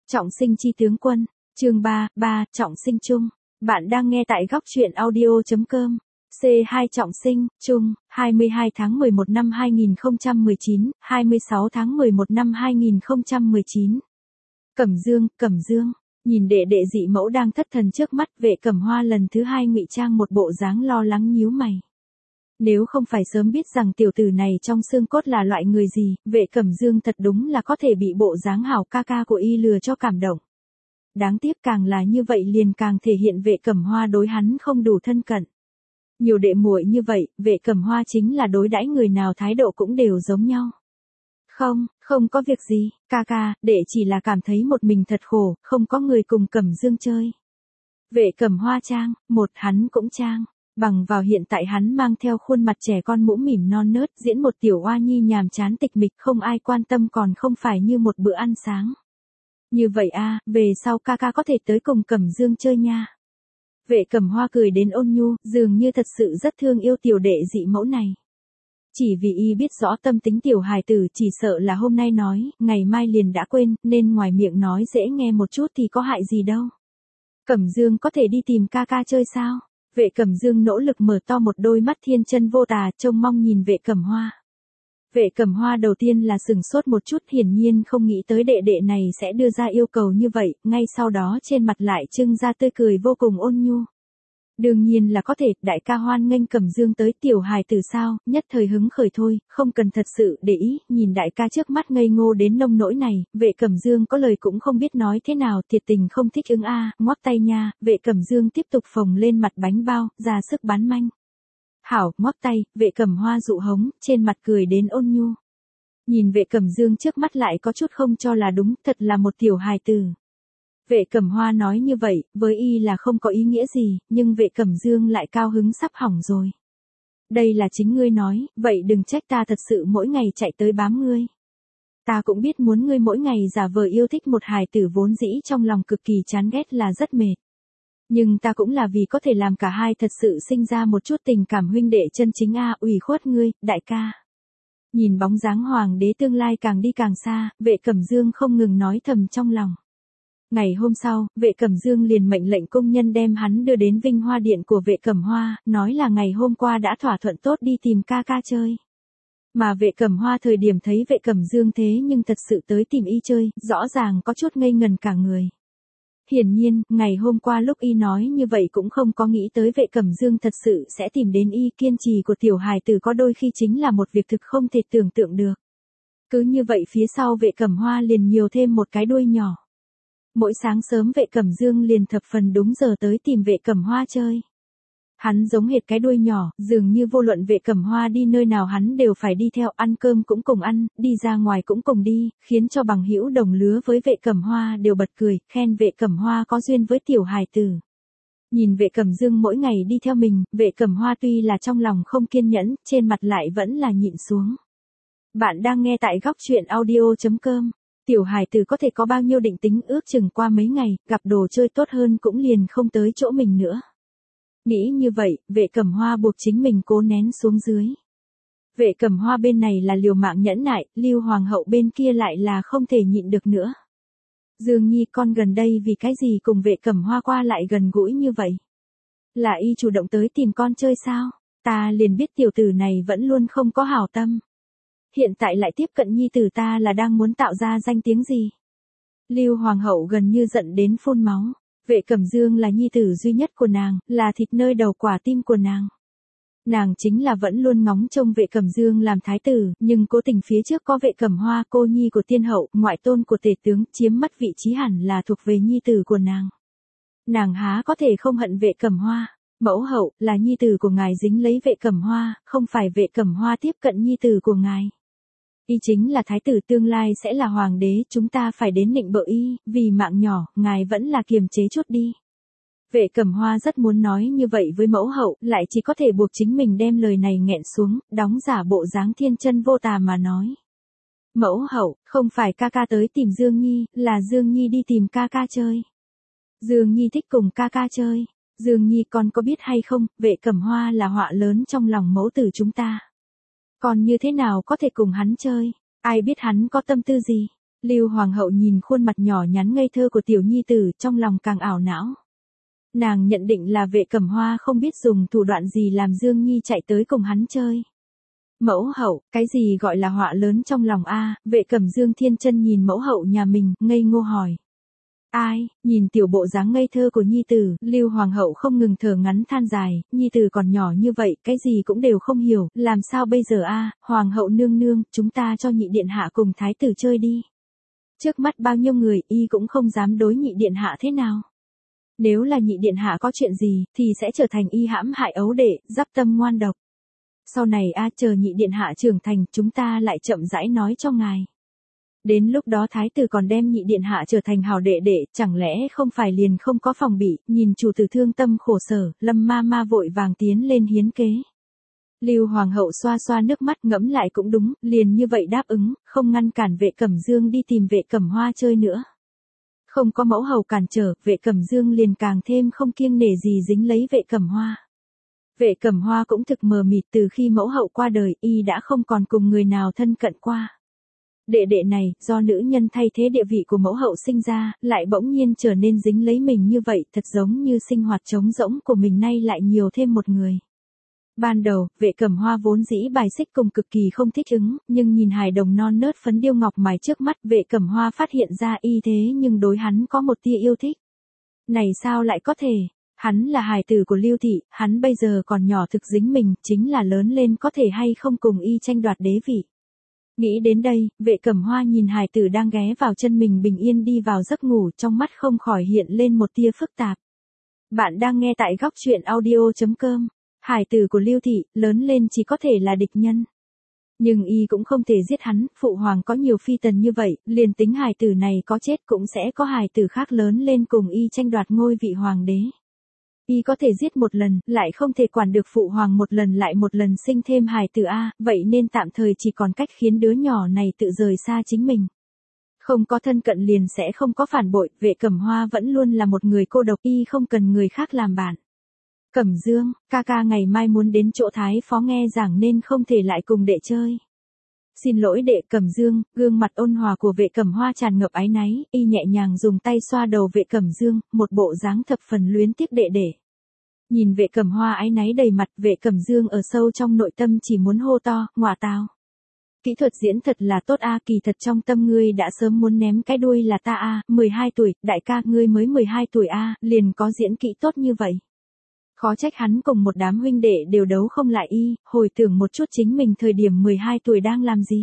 Trọng sinh chi tướng quân, chương 3, Trọng sinh chung. Bạn đang nghe tại góc truyện audio.com. C2 Trọng sinh, chung, 22 tháng 11 năm 2019, 26 tháng 11 năm 2019. Cẩm Dương, nhìn đệ đệ dị mẫu đang thất thần trước mắt, Vệ Cẩm Hoa lần thứ hai ngụy trang một bộ dáng lo lắng nhíu mày. Nếu không phải sớm biết rằng tiểu tử này trong xương cốt là loại người gì, Vệ Cẩm Dương thật đúng là có thể bị bộ dáng hảo ca ca của y lừa cho cảm động. Đáng tiếc càng là như vậy liền càng thể hiện Vệ Cẩm Hoa đối hắn không đủ thân cận. Nhiều đệ muội như vậy, Vệ Cẩm Hoa chính là đối đãi người nào thái độ cũng đều giống nhau. Không có việc gì, ca ca, đệ chỉ là cảm thấy một mình thật khổ, không có người cùng Cẩm Dương chơi. Vệ Cẩm Hoa trang, hắn cũng trang. Bằng vào hiện tại hắn mang theo khuôn mặt trẻ con mũm mỉm non nớt, diễn một tiểu oa nhi nhàm chán tịch mịch không ai quan tâm còn không phải như một bữa ăn sáng. Như vậy a, về sau ca ca có thể tới cùng Cẩm Dương chơi nha. Vệ Cẩm Hoa cười đến ôn nhu, dường như thật sự rất thương yêu tiểu đệ dị mẫu này. Chỉ vì y biết rõ tâm tính tiểu hài tử, chỉ sợ là hôm nay nói, ngày mai liền đã quên, nên ngoài miệng nói dễ nghe một chút thì có hại gì đâu. Cẩm Dương có thể đi tìm ca ca chơi sao? Vệ Cẩm Dương nỗ lực mở to một đôi mắt thiên chân vô tà, trông mong nhìn Vệ Cẩm Hoa. Vệ Cẩm Hoa đầu tiên là sửng sốt một chút, hiển nhiên không nghĩ tới đệ đệ này sẽ đưa ra yêu cầu như vậy, ngay sau đó trên mặt lại trưng ra tươi cười vô cùng ôn nhu. Đương nhiên là có thể, đại ca hoan nghênh Cẩm Dương tới, tiểu hài tử sao, nhất thời hứng khởi thôi, không cần thật sự để ý, nhìn đại ca trước mắt ngây ngô đến nông nỗi này, Vệ Cẩm Dương có lời cũng không biết nói thế nào, thiệt tình không thích ứng a, ngoắc tay nha, Vệ Cẩm Dương tiếp tục phồng lên mặt bánh bao, ra sức bán manh. Hảo, ngoắc tay, Vệ Cẩm Hoa dụ hống, trên mặt cười đến ôn nhu. Nhìn Vệ Cẩm Dương trước mắt lại có chút không cho là đúng, thật là một tiểu hài tử. Vệ Cẩm Hoa nói như vậy, với y là không có ý nghĩa gì, nhưng Vệ Cẩm Dương lại cao hứng sắp hỏng rồi. Đây là chính ngươi nói, vậy đừng trách ta thật sự mỗi ngày chạy tới bám ngươi. Ta cũng biết muốn ngươi mỗi ngày giả vờ yêu thích một hài tử vốn dĩ trong lòng cực kỳ chán ghét là rất mệt. Nhưng ta cũng là vì có thể làm cả hai thật sự sinh ra một chút tình cảm huynh đệ chân chính a, ủy khuất ngươi, đại ca. Nhìn bóng dáng hoàng đế tương lai càng đi càng xa, Vệ Cẩm Dương không ngừng nói thầm trong lòng. Ngày hôm sau, Vệ Cẩm Dương liền mệnh lệnh công nhân đem hắn đưa đến Vinh Hoa Điện của Vệ Cẩm Hoa, nói là ngày hôm qua đã thỏa thuận tốt đi tìm ca ca chơi. Mà Vệ Cẩm Hoa thời điểm thấy Vệ Cẩm Dương thế nhưng thật sự tới tìm y chơi, rõ ràng có chút ngây ngần cả người. Hiển nhiên, ngày hôm qua lúc y nói như vậy cũng không có nghĩ tới Vệ Cẩm Dương thật sự sẽ tìm đến y, kiên trì của tiểu hài tử có đôi khi chính là một việc thực không thể tưởng tượng được. Cứ như vậy phía sau Vệ Cẩm Hoa liền nhiều thêm một cái đuôi nhỏ. Mỗi sáng sớm Vệ Cẩm Dương liền thập phần đúng giờ tới tìm Vệ Cẩm Hoa chơi. Hắn giống hệt cái đuôi nhỏ, dường như vô luận Vệ Cẩm Hoa đi nơi nào hắn đều phải đi theo, ăn cơm cũng cùng ăn, đi ra ngoài cũng cùng đi, khiến cho bằng hữu đồng lứa với Vệ Cẩm Hoa đều bật cười, khen Vệ Cẩm Hoa có duyên với tiểu hài tử. Nhìn Vệ Cẩm Dương mỗi ngày đi theo mình, Vệ Cẩm Hoa tuy là trong lòng không kiên nhẫn, trên mặt lại vẫn là nhịn xuống. Bạn đang nghe tại góc truyện audio.com. Tiểu hài tử có thể có bao nhiêu định tính, ước chừng qua mấy ngày, gặp đồ chơi tốt hơn cũng liền không tới chỗ mình nữa. Nghĩ như vậy, Vệ Cẩm Hoa buộc chính mình cố nén xuống dưới. Vệ Cẩm Hoa bên này là liều mạng nhẫn nại, Lưu Hoàng hậu bên kia lại là không thể nhịn được nữa. Dương Nhi con gần đây vì cái gì cùng Vệ Cẩm Hoa qua lại gần gũi như vậy? Là y chủ động tới tìm con chơi sao? Ta liền biết tiểu tử này vẫn luôn không có hảo tâm. Hiện tại lại tiếp cận nhi tử ta là đang muốn tạo ra danh tiếng gì? Lưu Hoàng hậu gần như giận đến phun máu. Vệ Cẩm Dương là nhi tử duy nhất của nàng, là thịt nơi đầu quả tim của nàng. Nàng chính là vẫn luôn ngóng trông Vệ Cẩm Dương làm thái tử, nhưng cố tình phía trước có Vệ Cẩm Hoa, cô nhi của tiên hậu, ngoại tôn của tể tướng, chiếm mất vị trí hẳn là thuộc về nhi tử của nàng. Nàng há có thể không hận Vệ Cẩm Hoa? Mẫu hậu, là nhi tử của ngài dính lấy Vệ Cẩm Hoa, không phải Vệ Cẩm Hoa tiếp cận nhi tử của ngài. Y chính là thái tử tương lai sẽ là hoàng đế, chúng ta phải đến nịnh bợ y, vì mạng nhỏ, ngài vẫn là kiềm chế chút đi. Vệ Cẩm Hoa rất muốn nói như vậy với mẫu hậu, lại chỉ có thể buộc chính mình đem lời này nghẹn xuống, đóng giả bộ dáng thiên chân vô tà mà nói. Mẫu hậu, không phải ca ca tới tìm Dương Nhi, là Dương Nhi đi tìm ca ca chơi. Dương Nhi thích cùng ca ca chơi. Dương Nhi con có biết hay không, Vệ Cẩm Hoa là họa lớn trong lòng mẫu tử chúng ta. Còn như thế nào có thể cùng hắn chơi, ai biết hắn có tâm tư gì. Lưu Hoàng hậu nhìn khuôn mặt nhỏ nhắn ngây thơ của tiểu nhi tử, trong lòng càng ảo não. Nàng nhận định là Vệ Cẩm Hoa không biết dùng thủ đoạn gì làm Dương Nhi chạy tới cùng hắn chơi. Mẫu hậu, cái gì gọi là họa lớn trong lòng a? Vệ Cẩm Dương thiên chân nhìn mẫu hậu nhà mình, ngây ngô hỏi. Ai? Nhìn tiểu bộ dáng ngây thơ của nhi tử, Lưu Hoàng hậu không ngừng thở ngắn than dài, nhi tử còn nhỏ như vậy, cái gì cũng đều không hiểu, làm sao bây giờ a? Hoàng hậu nương nương, chúng ta cho nhị điện hạ cùng thái tử chơi đi. Trước mắt bao nhiêu người, y cũng không dám đối nhị điện hạ thế nào. Nếu là nhị điện hạ có chuyện gì, thì sẽ trở thành y hãm hại ấu đệ, giáp tâm ngoan độc. Sau này chờ nhị điện hạ trưởng thành, chúng ta lại chậm rãi nói cho ngài. Đến lúc đó thái tử còn đem nhị điện hạ trở thành hào đệ đệ, chẳng lẽ không phải liền không có phòng bị, nhìn chủ tử thương tâm khổ sở, Lâm ma ma vội vàng tiến lên hiến kế. Lưu Hoàng hậu xoa xoa nước mắt, ngẫm lại cũng đúng, liền như vậy đáp ứng, không ngăn cản Vệ Cẩm Dương đi tìm Vệ Cẩm Hoa chơi nữa. Không có mẫu hầu cản trở, Vệ Cẩm Dương liền càng thêm không kiêng nể gì dính lấy Vệ Cẩm Hoa. Vệ Cẩm Hoa cũng thực mờ mịt, từ khi mẫu hậu qua đời, y đã không còn cùng người nào thân cận qua. Đệ đệ này, do nữ nhân thay thế địa vị của mẫu hậu sinh ra, lại bỗng nhiên trở nên dính lấy mình như vậy, thật giống như sinh hoạt trống rỗng của mình nay lại nhiều thêm một người. Ban đầu, Vệ Cẩm Hoa vốn dĩ bài xích cùng cực kỳ không thích ứng, nhưng nhìn hài đồng non nớt phấn điêu ngọc mài trước mắt, Vệ Cẩm Hoa phát hiện ra y thế nhưng đối hắn có một tia yêu thích. Này sao lại có thể? Hắn là hài tử của Lưu thị, hắn bây giờ còn nhỏ thực dính mình, chính là lớn lên có thể hay không cùng y tranh đoạt đế vị. Nghĩ đến đây, Vệ Cẩm Hoa nhìn hài tử đang ghé vào chân mình bình yên đi vào giấc ngủ, trong mắt không khỏi hiện lên một tia phức tạp. Bạn đang nghe tại góc truyện audio.com. Hài tử của Lưu thị, lớn lên chỉ có thể là địch nhân. Nhưng y cũng không thể giết hắn, phụ hoàng có nhiều phi tần như vậy, liền tính hài tử này có chết cũng sẽ có hài tử khác lớn lên cùng y tranh đoạt ngôi vị hoàng đế. Y có thể giết một lần, lại không thể quản được phụ hoàng một lần lại một lần sinh thêm hài tử a, vậy nên tạm thời chỉ còn cách khiến đứa nhỏ này tự rời xa chính mình. Không có thân cận liền sẽ không có phản bội, Vệ Cẩm Hoa vẫn luôn là một người cô độc, y không cần người khác làm bạn. Cẩm Dương, ca ca ngày mai muốn đến chỗ thái phó nghe giảng nên không thể lại cùng đệ chơi. Xin lỗi đệ. Cẩm Dương, gương mặt ôn hòa của Vệ Cẩm Hoa tràn ngập áy náy, y nhẹ nhàng dùng tay xoa đầu Vệ Cẩm Dương, một bộ dáng thập phần luyến tiếc đệ đệ. Nhìn Vệ Cẩm Hoa áy náy đầy mặt, Vệ Cẩm Dương ở sâu trong nội tâm chỉ muốn hô to, ngọa tào. Kỹ thuật diễn thật là tốt a, kỳ thật trong tâm ngươi đã sớm muốn ném cái đuôi là ta a, 12 tuổi, đại ca ngươi mới 12 tuổi a, liền có diễn kỹ tốt như vậy. Khó trách hắn cùng một đám huynh đệ đều đấu không lại y, hồi tưởng một chút chính mình thời điểm 12 tuổi đang làm gì.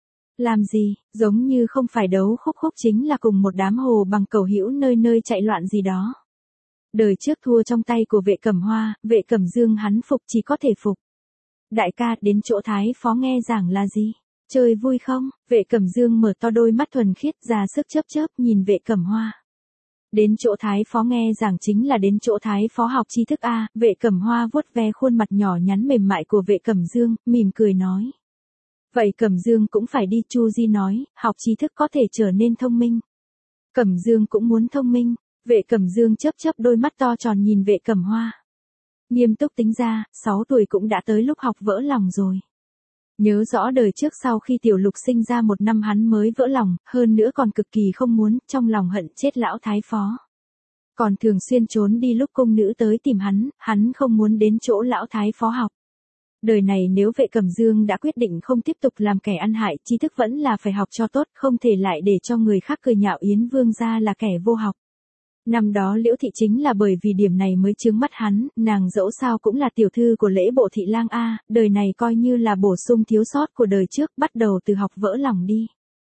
Làm gì, giống như không phải đấu khúc khúc chính là cùng một đám hồ bằng cẩu hữu nơi nơi chạy loạn gì đó. Đời trước thua trong tay của Vệ Cẩm Hoa, Vệ Cẩm Dương hắn phục chỉ có thể phục. Đại ca, đến chỗ thái phó nghe giảng là gì? Chơi vui không? Vệ Cẩm Dương mở to đôi mắt thuần khiết ra sức chớp chớp nhìn Vệ Cẩm Hoa. Đến chỗ thái phó nghe giảng chính là đến chỗ thái phó học tri thức a. Vệ Cẩm Hoa vuốt ve khuôn mặt nhỏ nhắn mềm mại của Vệ Cẩm Dương, mỉm cười nói. Vậy Cẩm Dương cũng phải đi. Chu Di nói, học tri thức có thể trở nên thông minh. Cẩm Dương cũng muốn thông minh. Vệ Cẩm Dương chớp chớp đôi mắt to tròn nhìn Vệ Cẩm Hoa. Nghiêm túc tính ra, 6 tuổi cũng đã tới lúc học vỡ lòng rồi. Nhớ rõ đời trước sau khi Tiểu Lục sinh ra 1 năm hắn mới vỡ lòng, hơn nữa còn cực kỳ không muốn, trong lòng hận chết lão thái phó. Còn thường xuyên trốn đi lúc cung nữ tới tìm hắn không muốn đến chỗ lão thái phó học. Đời này nếu Vệ Cẩm Dương đã quyết định không tiếp tục làm kẻ ăn hại, tri thức vẫn là phải học cho tốt, không thể lại để cho người khác cười nhạo Yến Vương gia là kẻ vô học. Năm đó Liễu Thị chính là bởi vì điểm này mới chướng mắt hắn, nàng dẫu sao cũng là tiểu thư của Lễ Bộ Thị Lang a, đời này coi như là bổ sung thiếu sót của đời trước, bắt đầu từ học vỡ lòng đi.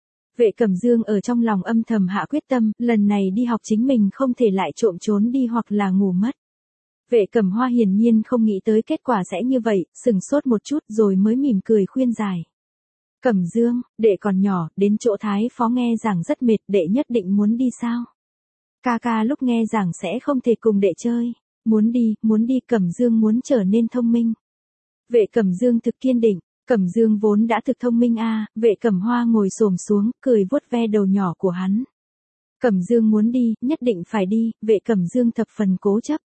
Vệ Cẩm Dương ở trong lòng âm thầm hạ quyết tâm, lần này đi học chính mình không thể lại trộm trốn đi hoặc là ngủ mất. Vệ Cẩm Hoa hiển nhiên không nghĩ tới kết quả sẽ như vậy, sừng sốt một chút rồi mới mỉm cười khuyên giải. Cẩm Dương, đệ còn nhỏ, đến chỗ thái phó nghe giảng rất mệt, đệ nhất định muốn đi sao? Ca ca lúc nghe giảng sẽ không thể cùng đệ chơi. Muốn đi, Cẩm Dương muốn trở nên thông minh. Vệ Cẩm Dương thực kiên định, Cẩm Dương vốn đã thực thông minh a. Vệ Cẩm Hoa ngồi xổm xuống, cười vuốt ve đầu nhỏ của hắn. Cẩm Dương muốn đi, nhất định phải đi, Vệ Cẩm Dương thập phần cố chấp.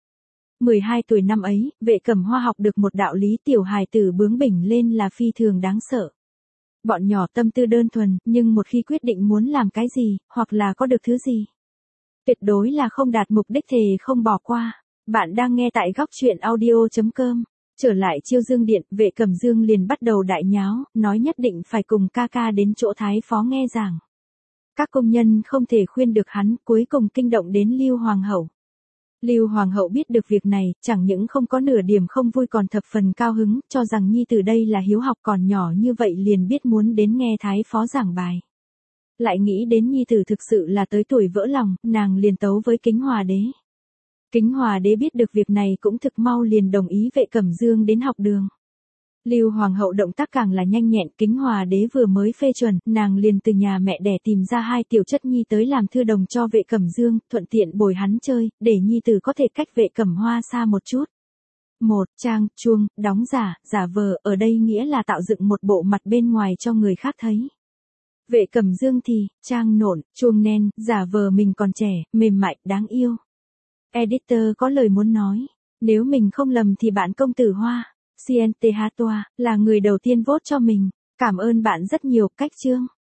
12 tuổi năm ấy, Vệ Cẩm Hoa học được một đạo lý, tiểu hài tử bướng bỉnh lên là phi thường đáng sợ. Bọn nhỏ tâm tư đơn thuần, nhưng một khi quyết định muốn làm cái gì, hoặc là có được thứ gì, tuyệt đối là không đạt mục đích thề không bỏ qua. Bạn đang nghe tại góc chuyện audio.com. Trở lại Chiêu Dương Điện, Vệ Cẩm Dương liền bắt đầu đại nháo, nói nhất định phải cùng ca ca đến chỗ thái phó nghe giảng. Các công nhân không thể khuyên được hắn, cuối cùng kinh động đến Lưu Hoàng hậu. Lưu Hoàng hậu biết được việc này, chẳng những không có nửa điểm không vui còn thập phần cao hứng, cho rằng nhi tử đây là hiếu học, còn nhỏ như vậy liền biết muốn đến nghe thái phó giảng bài. Lại nghĩ đến nhi tử thực sự là tới tuổi vỡ lòng, nàng liền tấu với Kính Hòa đế. Kính Hòa đế biết được việc này cũng thực mau liền đồng ý Vệ Cẩm Dương đến học đường. Lưu Hoàng hậu động tác càng là nhanh nhẹn, Kính Hòa đế vừa mới phê chuẩn, nàng liền từ nhà mẹ đẻ tìm ra 2 tiểu chất nhi tới làm thư đồng cho Vệ Cẩm Dương, thuận tiện bồi hắn chơi, để nhi tử có thể cách Vệ Cẩm Hoa xa một chút. 1. Trang, chuông, đóng giả vờ, ở đây nghĩa là tạo dựng một bộ mặt bên ngoài cho người khác thấy. Vệ Cẩm Dương thì, trang nộn, chuông nen, giả vờ mình còn trẻ, mềm mại, đáng yêu. Editor có lời muốn nói, nếu mình không lầm thì bạn công tử Hoa, Siente Hatoa, là người đầu tiên vote cho mình. Cảm ơn bạn rất nhiều, cách chương.